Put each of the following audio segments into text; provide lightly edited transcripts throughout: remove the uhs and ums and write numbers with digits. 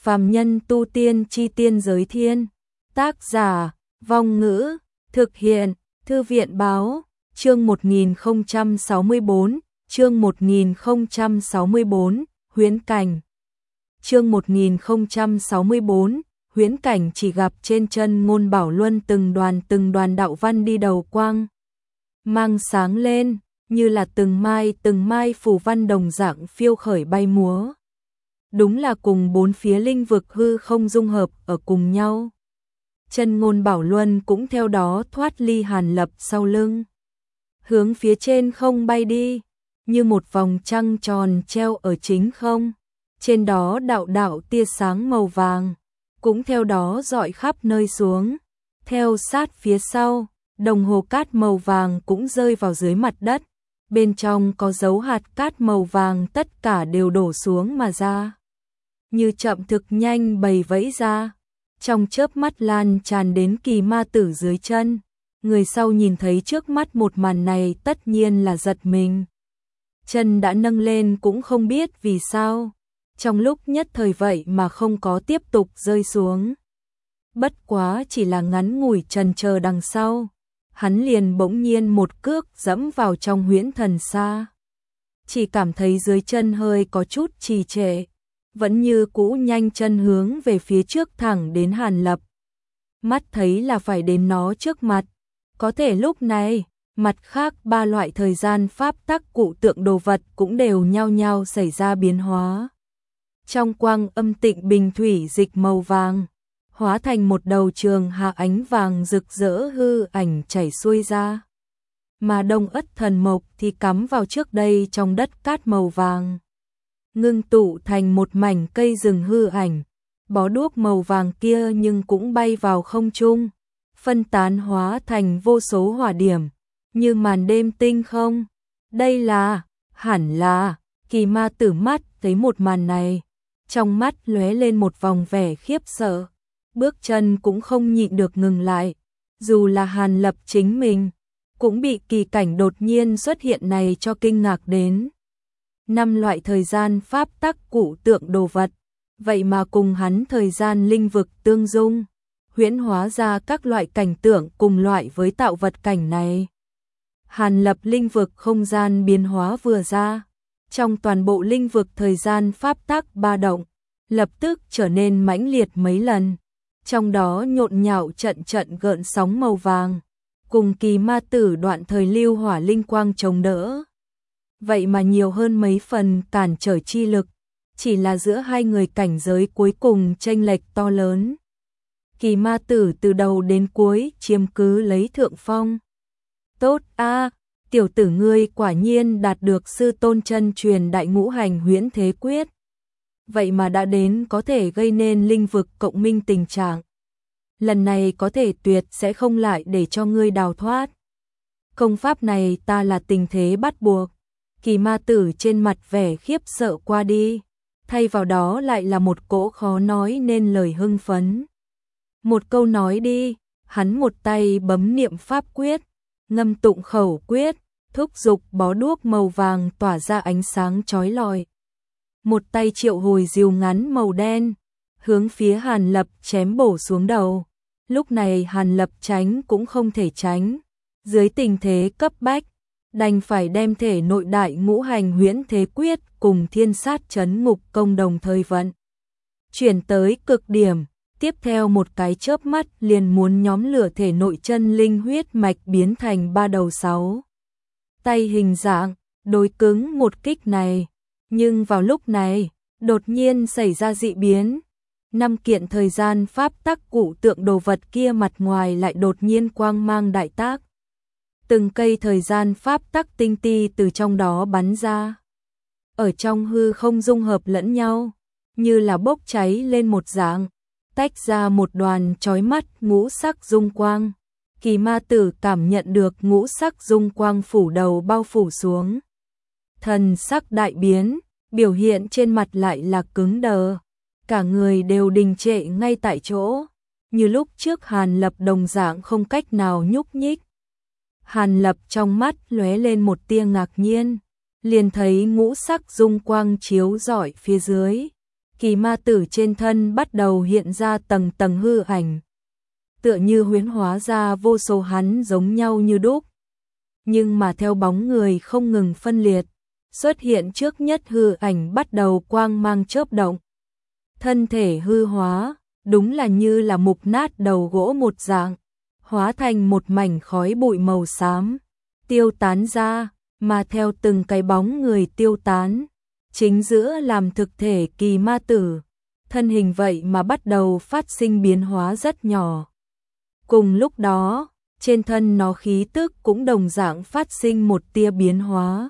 Phàm nhân tu tiên chi tiên giới thiên. Tác giả, Vong Ngữ, thực hiện, Thư viện Báo, chương 1064, chương 1064, huyễn cảnh. Chương 1064, huyễn cảnh chỉ gặp trên chân Ngôn Bảo Luân từng đoàn đạo văn đi đầu quang. Mang sáng lên, như là từng mai phù văn đồng dạng phiêu khởi bay múa. Đúng là cùng bốn phía linh vực hư không dung hợp ở cùng nhau. Chân Ngôn Bảo Luân cũng theo đó thoát ly Hàn Lập sau lưng. Hướng phía trên không bay đi, như một vòng trăng tròn treo ở chính không. Trên đó đạo đạo tia sáng màu vàng, cũng theo đó rọi khắp nơi xuống. Theo sát phía sau, đồng hồ cát màu vàng cũng rơi vào dưới mặt đất. Bên trong có dấu hạt cát màu vàng tất cả đều đổ xuống mà ra. Như chậm thực nhanh bầy vẫy ra, trong chớp mắt lan tràn đến Kỳ Ma Tử dưới chân. Người sau nhìn thấy trước mắt một màn này tất nhiên là giật mình. Chân đã nâng lên cũng không biết vì sao, trong lúc nhất thời vậy mà không có tiếp tục rơi xuống. Bất quá chỉ là ngắn ngủi chần chờ đằng sau, hắn liền bỗng nhiên một cước dẫm vào trong huyễn thần xa. Chỉ cảm thấy dưới chân hơi có chút trì trệ, vẫn như cũ nhanh chân hướng về phía trước thẳng đến Hàn Lập. Mắt thấy là phải đến nó trước mặt, có thể lúc này, mặt khác ba loại thời gian pháp tắc cụ tượng đồ vật cũng đều nhao nhao xảy ra biến hóa. Trong quang âm tịnh bình thủy dịch màu vàng, hóa thành một đầu trường hạ ánh vàng rực rỡ hư ảnh chảy xuôi ra. Mà Đông Ất Thần Mộc thì cắm vào trước đây trong đất cát màu vàng, ngưng tụ thành một mảnh cây rừng hư ảnh. Bó đuốc màu vàng kia nhưng cũng bay vào không trung, phân tán hóa thành vô số hỏa điểm, như màn đêm tinh không. Đây là, hẳn là, Kỳ Ma Tử mắt thấy một màn này, trong mắt lóe lên một vòng vẻ khiếp sợ, bước chân cũng không nhịn được ngừng lại. Dù là Hàn Lập chính mình, cũng bị kỳ cảnh đột nhiên xuất hiện này cho kinh ngạc đến. 5 loại thời gian pháp tắc cụ tượng đồ vật, vậy mà cùng hắn thời gian linh vực tương dung, huyễn hóa ra các loại cảnh tượng cùng loại với tạo vật cảnh này. Hàn Lập linh vực không gian biến hóa vừa ra, trong toàn bộ linh vực thời gian pháp tắc ba động, lập tức trở nên mãnh liệt mấy lần, trong đó nhộn nhạo trận trận gợn sóng màu vàng, cùng Kỳ Ma Tử đoạn thời lưu hỏa linh quang chống đỡ. Vậy mà nhiều hơn mấy phần cản trở chi lực, chỉ là giữa hai người cảnh giới cuối cùng chênh lệch to lớn. Kỳ Ma Tử từ đầu đến cuối chiếm cứ lấy thượng phong. Tốt a, tiểu tử ngươi quả nhiên đạt được sư tôn chân truyền đại ngũ hành huyễn thế quyết. Vậy mà đã đến có thể gây nên linh vực cộng minh tình trạng. Lần này có thể tuyệt sẽ không lại để cho ngươi đào thoát. Công pháp này ta là tình thế bắt buộc. Kỳ Ma Tử trên mặt vẻ khiếp sợ qua đi, thay vào đó lại là một cỗ khó nói nên lời hưng phấn. Một câu nói đi, hắn một tay bấm niệm pháp quyết, ngâm tụng khẩu quyết, thúc giục bó đuốc màu vàng tỏa ra ánh sáng chói lọi. Một tay triệu hồi diều ngắn màu đen, hướng phía Hàn Lập chém bổ xuống đầu. Lúc này Hàn Lập tránh cũng không thể tránh, dưới tình thế cấp bách, đành phải đem thể nội đại ngũ hành huyễn thế quyết cùng thiên sát chấn ngục công đồng thời vận chuyển tới cực điểm. Tiếp theo một cái chớp mắt liền muốn nhóm lửa thể nội chân linh huyết mạch biến thành ba đầu 6 tay hình dạng, đối cứng một kích này. Nhưng vào lúc này, đột nhiên xảy ra dị biến. 5 kiện thời gian pháp tắc cụ tượng đồ vật kia mặt ngoài lại đột nhiên quang mang đại tác. Từng cây thời gian pháp tắc tinh ti từ trong đó bắn ra, ở trong hư không dung hợp lẫn nhau, như là bốc cháy lên một dạng, tách ra một đoàn chói mắt ngũ sắc dung quang. Kỳ Ma Tử cảm nhận được ngũ sắc dung quang phủ đầu bao phủ xuống, thần sắc đại biến, biểu hiện trên mặt lại là cứng đờ, cả người đều đình trệ ngay tại chỗ, như lúc trước Hàn Lập đồng dạng không cách nào nhúc nhích. Hàn Lập trong mắt lóe lên một tia ngạc nhiên, liền thấy ngũ sắc dung quang chiếu rọi phía dưới. Kỳ ma tử trên thân bắt đầu hiện ra tầng tầng hư ảnh, tựa như huyễn hóa ra vô số hắn giống nhau như đúc. Nhưng mà theo bóng người không ngừng phân liệt, xuất hiện trước nhất hư ảnh bắt đầu quang mang chớp động. Thân thể hư hóa, đúng là như là mục nát đầu gỗ một dạng, hóa thành một mảnh khói bụi màu xám, tiêu tán ra, mà theo từng cái bóng người tiêu tán, chính giữa làm thực thể kỳ ma tử, thân hình vậy mà bắt đầu phát sinh biến hóa rất nhỏ. Cùng lúc đó, trên thân nó khí tức cũng đồng dạng phát sinh một tia biến hóa.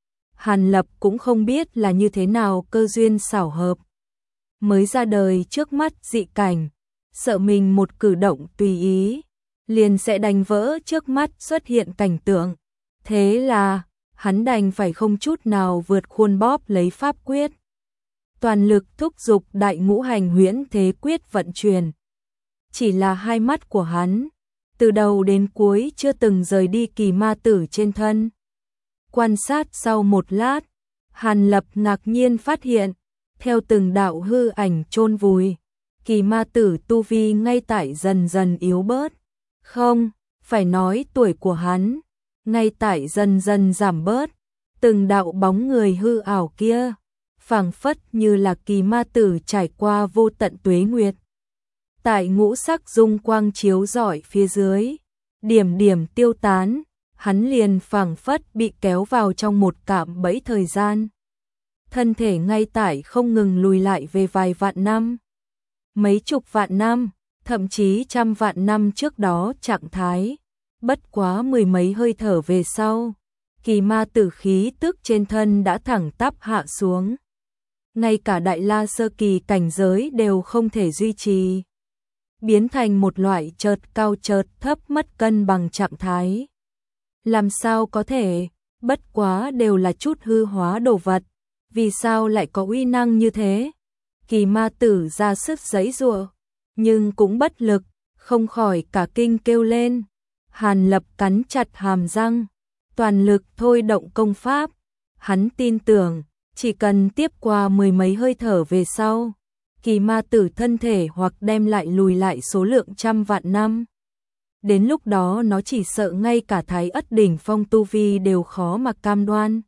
Hàn Lập cũng không biết là như thế nào cơ duyên xảo hợp. Mới ra đời trước mắt dị cảnh, sợ mình một cử động tùy ý, liền sẽ đánh vỡ trước mắt xuất hiện cảnh tượng. Thế là, hắn đành phải không chút nào vượt khuôn bóp lấy pháp quyết. Toàn lực thúc giục đại ngũ hành huyễn thế quyết vận chuyển. Chỉ là hai mắt của hắn, từ đầu đến cuối chưa từng rời đi kỳ ma tử trên thân. Quan sát sau một lát, Hàn Lập ngạc nhiên phát hiện, theo từng đạo hư ảnh chôn vùi, kỳ ma tử tu vi ngay tại dần dần yếu bớt. Không, phải nói tuổi của hắn, ngay tại dần dần giảm bớt, từng đạo bóng người hư ảo kia, phảng phất như là kỳ ma tử trải qua vô tận tuế nguyệt. Tại ngũ sắc dung quang chiếu rọi phía dưới, điểm điểm tiêu tán, hắn liền phảng phất bị kéo vào trong một cạm bẫy thời gian. Thân thể ngay tại không ngừng lùi lại về vài vạn năm, mấy chục vạn năm, thậm chí trăm vạn năm trước đó trạng thái. Bất quá mười mấy hơi thở về sau, kỳ ma tử khí tức trên thân đã thẳng tắp hạ xuống. Ngay cả đại la sơ kỳ cảnh giới đều không thể duy trì, biến thành một loại chợt cao chợt thấp mất cân bằng trạng thái. Làm sao có thể, bất quá đều là chút hư hóa đồ vật, vì sao lại có uy năng như thế? Kỳ ma tử ra sức giãy giụa, nhưng cũng bất lực, không khỏi cả kinh kêu lên. Hàn Lập cắn chặt hàm răng, toàn lực thôi động công pháp. Hắn tin tưởng, chỉ cần tiếp qua mười mấy hơi thở về sau, kỳ ma tử thân thể hoặc đem lại lùi lại số lượng trăm vạn năm. Đến lúc đó nó chỉ sợ ngay cả Thái Ất đỉnh phong tu vi đều khó mà cam đoan.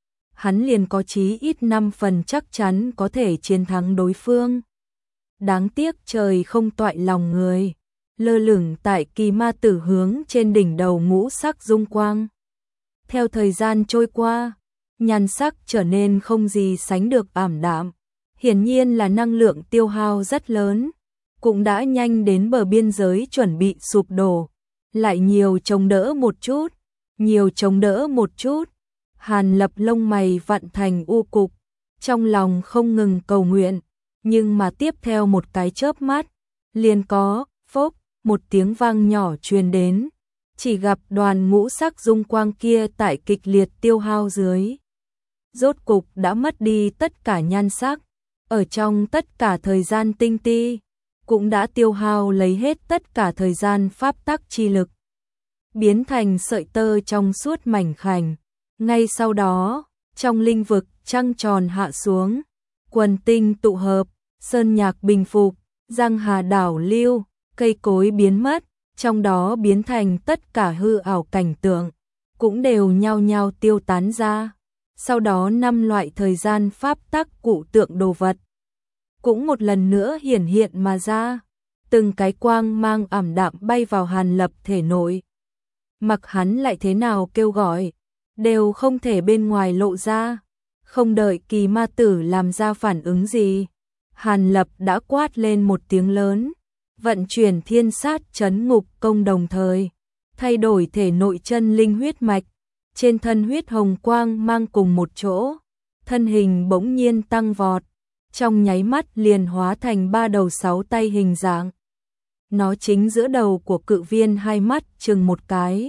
Hắn liền có chí ít 5 phần chắc chắn có thể chiến thắng đối phương. Đáng tiếc trời không toại lòng người, lơ lửng tại kỳ ma tử hướng trên đỉnh đầu ngũ sắc dung quang. Theo thời gian trôi qua, nhan sắc trở nên không gì sánh được ảm đạm, hiển nhiên là năng lượng tiêu hao rất lớn, cũng đã nhanh đến bờ biên giới chuẩn bị sụp đổ. Lại nhiều chống đỡ một chút, nhiều chống đỡ một chút. Hàn Lập lông mày vặn thành u cục, trong lòng không ngừng cầu nguyện, nhưng mà tiếp theo một cái chớp mắt, liền có, phốc, một tiếng vang nhỏ truyền đến, chỉ gặp đoàn ngũ sắc dung quang kia tại kịch liệt tiêu hao dưới. Rốt cục đã mất đi tất cả nhan sắc, ở trong tất cả thời gian tinh ti, cũng đã tiêu hao lấy hết tất cả thời gian pháp tắc chi lực, biến thành sợi tơ trong suốt mảnh khảnh. Ngay sau đó, trong linh vực trăng tròn hạ xuống, quần tinh tụ hợp, sơn nhạc bình phục, giang hà đảo lưu, cây cối biến mất, trong đó biến thành tất cả hư ảo cảnh tượng, cũng đều nhao nhao tiêu tán ra. Sau đó 5 loại thời gian pháp tắc cụ tượng đồ vật cũng một lần nữa hiển hiện mà ra, từng cái quang mang ảm đạm bay vào Hàn Lập thể nội. Mặc hắn lại thế nào kêu gọi, đều không thể bên ngoài lộ ra. Không đợi kỳ ma tử làm ra phản ứng gì, Hàn Lập đã quát lên một tiếng lớn, vận chuyển thiên sát chấn ngục công đồng thời, thay đổi thể nội chân linh huyết mạch, trên thân huyết hồng quang mang cùng một chỗ, thân hình bỗng nhiên tăng vọt, trong nháy mắt liền hóa thành 3 đầu 6 tay hình dạng. Nó chính giữa đầu của cự viên hai mắt chừng một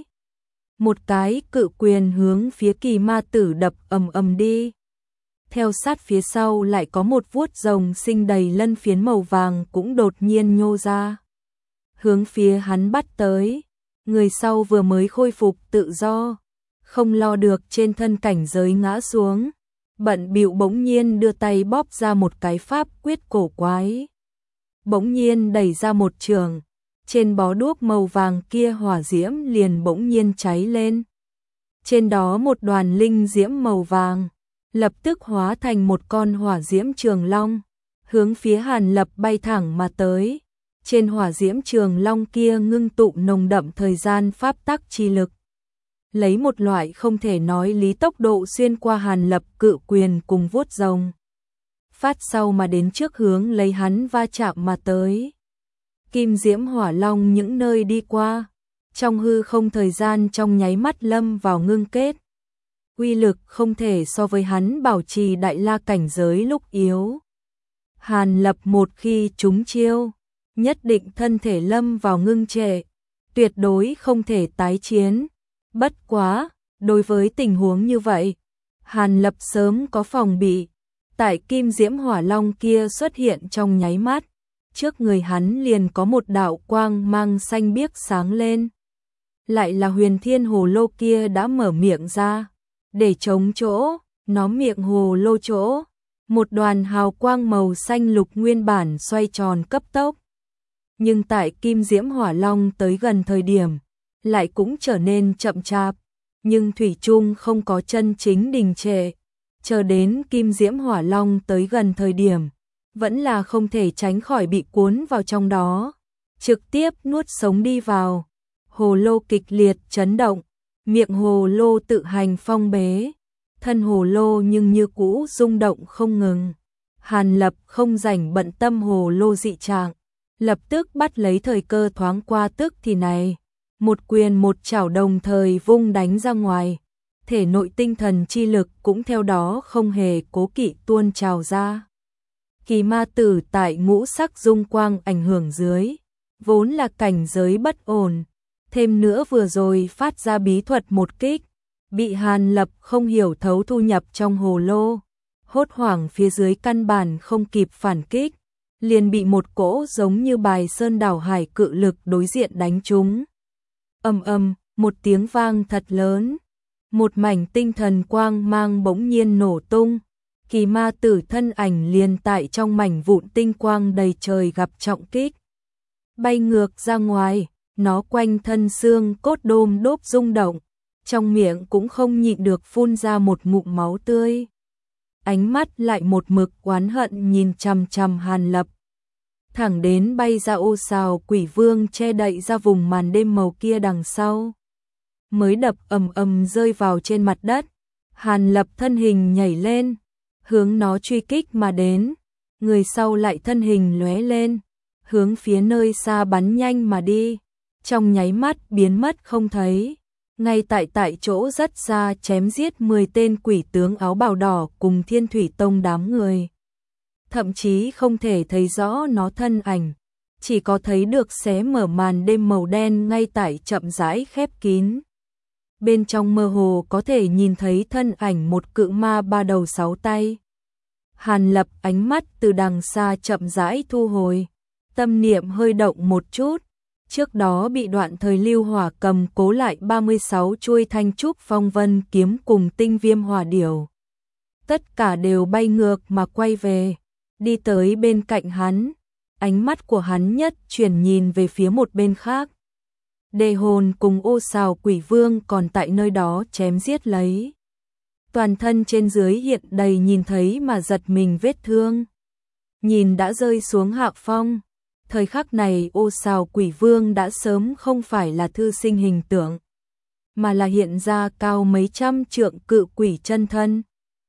cái cự quyền hướng phía kỳ ma tử đập ầm ầm đi. Theo sát phía sau lại có một vuốt rồng sinh đầy lân phiến màu vàng cũng đột nhiên nhô ra, hướng phía hắn bắt tới. Người sau vừa mới khôi phục tự do, không lo được trên thân cảnh giới ngã xuống, bận bịu bỗng nhiên đưa tay bóp ra một cái pháp quyết cổ quái. Bỗng nhiên đẩy ra một trường, trên bó đuốc màu vàng kia hỏa diễm liền bỗng nhiên cháy lên. Trên đó một đoàn linh diễm màu vàng, lập tức hóa thành một con hỏa diễm trường long, hướng phía Hàn Lập bay thẳng mà tới. Trên hỏa diễm trường long kia ngưng tụ nồng đậm thời gian pháp tắc chi lực. Lấy một loại không thể nói lý tốc độ xuyên qua Hàn Lập cự quyền cùng vuốt rồng. Phát sau mà đến trước hướng lấy hắn va chạm mà tới. Kim diễm hỏa long những nơi đi qua, trong hư không thời gian trong nháy mắt lâm vào ngưng kết. Uy lực không thể so với hắn bảo trì đại la cảnh giới lúc yếu. Hàn Lập một khi trúng chiêu, nhất định thân thể lâm vào ngưng trệ, tuyệt đối không thể tái chiến. Bất quá, đối với tình huống như vậy, Hàn Lập sớm có phòng bị. Tại kim diễm hỏa long kia xuất hiện trong nháy mắt, trước người hắn liền có một đạo quang mang xanh biếc sáng lên. Lại là huyền thiên hồ lô kia đã mở miệng ra, để chống chỗ, nó miệng hồ lô chỗ. Một đoàn hào quang màu xanh lục nguyên bản xoay tròn cấp tốc. Nhưng tại kim diễm hỏa long tới gần thời điểm, lại cũng trở nên chậm chạp, nhưng thủy chung không có chân chính đình trệ. Chờ đến kim diễm hỏa long tới gần thời điểm, vẫn là không thể tránh khỏi bị cuốn vào trong đó, trực tiếp nuốt sống đi vào. Hồ lô kịch liệt chấn động, miệng hồ lô tự hành phong bế, thân hồ lô nhưng như cũ rung động không ngừng. Hàn Lập không rảnh bận tâm hồ lô dị trạng, lập tức bắt lấy thời cơ thoáng qua tức thì này, một quyền một chảo đồng thời vung đánh ra ngoài, thể nội tinh thần chi lực cũng theo đó không hề cố kỵ tuôn trào ra. Kỳ ma tử tại ngũ sắc dung quang ảnh hưởng dưới, vốn là cảnh giới bất ổn, thêm nữa vừa rồi phát ra bí thuật một kích, bị Hàn Lập không hiểu thấu thu nhập trong hồ lô, hốt hoảng phía dưới căn bản không kịp phản kích, liền bị một cỗ giống như bài sơn đảo hải cự lực đối diện đánh trúng. Ầm, một tiếng vang thật lớn, một mảnh tinh thần quang mang bỗng nhiên nổ tung, kỳ ma tử thân ảnh liền tại trong mảnh vụn tinh quang đầy trời gặp trọng kích, bay ngược ra ngoài, nó quanh thân xương cốt đôm đốp rung động, trong miệng cũng không nhịn được phun ra một ngụm máu tươi. Ánh mắt lại một mực oán hận nhìn chằm chằm Hàn Lập, thẳng đến bay ra ô sào quỷ vương che đậy ra vùng màn đêm màu kia đằng sau, mới đập ầm rơi vào trên mặt đất. Hàn Lập thân hình nhảy lên, hướng nó truy kích mà đến, người sau lại thân hình lóe lên, hướng phía nơi xa bắn nhanh mà đi, trong nháy mắt biến mất không thấy. Ngay tại chỗ rất xa chém giết 10 tên quỷ tướng áo bào đỏ cùng Thiên Thủy Tông đám người. Thậm chí không thể thấy rõ nó thân ảnh, chỉ có thấy được xé mở màn đêm màu đen ngay tại chậm rãi khép kín. Bên trong mơ hồ có thể nhìn thấy thân ảnh một cự ma ba đầu sáu tay. Hàn Lập ánh mắt từ đằng xa chậm rãi thu hồi, tâm niệm hơi động một chút. Trước đó bị đoạn thời lưu hỏa cầm cố lại 36 chuôi thanh trúc phong vân kiếm cùng tinh viêm hỏa điểu. Tất cả đều bay ngược mà quay về, đi tới bên cạnh hắn, ánh mắt của hắn nhất chuyển nhìn về phía một bên khác. Đề hồn cùng ô sào quỷ vương còn tại nơi đó chém giết lấy. Toàn thân trên dưới hiện đầy nhìn thấy mà giật mình vết thương. Nhìn đã rơi xuống hạ phong. Thời khắc này ô sào quỷ vương đã sớm không phải là thư sinh hình tượng, mà là hiện ra cao mấy trăm trượng cự quỷ chân thân.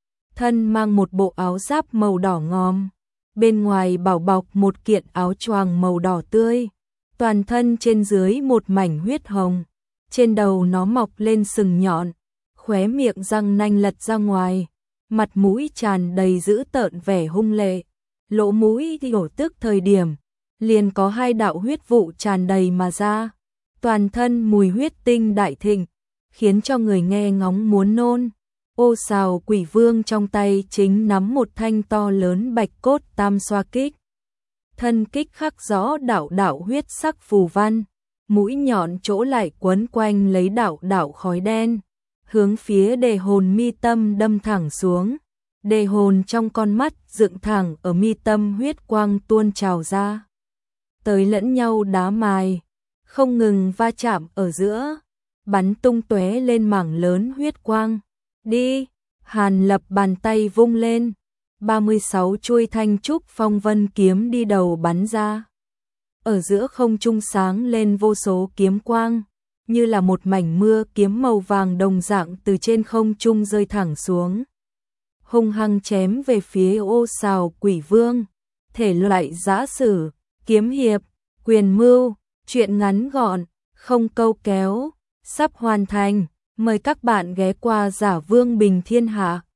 Thân mang một bộ áo giáp màu đỏ ngòm, bên ngoài bảo bọc một kiện áo choàng màu đỏ tươi, toàn thân trên dưới một mảnh huyết hồng, trên đầu nó mọc lên sừng nhọn, khóe miệng răng nanh lật ra ngoài, mặt mũi tràn đầy dữ tợn vẻ hung lệ, lỗ mũi thì đổ tức thời điểm liền có hai đạo huyết vụ tràn đầy mà ra, toàn thân mùi huyết tinh đại thịnh, khiến cho người nghe ngóng muốn nôn. Ô sào quỷ vương trong tay chính nắm một thanh to lớn bạch cốt tam xoa kích. Thân kích khắc rõ đạo đạo huyết sắc phù văn, mũi nhọn chỗ lại quấn quanh lấy đạo đạo khói đen, hướng phía đề hồn mi tâm đâm thẳng xuống. đề hồn trong con mắt dựng thẳng ở mi tâm, huyết quang tuôn trào ra. Tới lẫn nhau đá mài, không ngừng va chạm ở giữa, bắn tung tóe lên mảng lớn huyết quang. Đi, Hàn Lập bàn tay vung lên, 36 chuôi thanh trúc phong vân kiếm đi đầu bắn ra. Ở giữa không trung sáng lên vô số kiếm quang, như là một mảnh mưa kiếm màu vàng đồng dạng từ trên không trung rơi thẳng xuống. Hung hăng chém về phía Ô Sào Quỷ Vương, thể loại giã sử, kiếm hiệp, quyền mưu, truyện ngắn gọn, không câu kéo, sắp hoàn thành. Mời các bạn ghé qua Giả Vương Bình Thiên Hạ.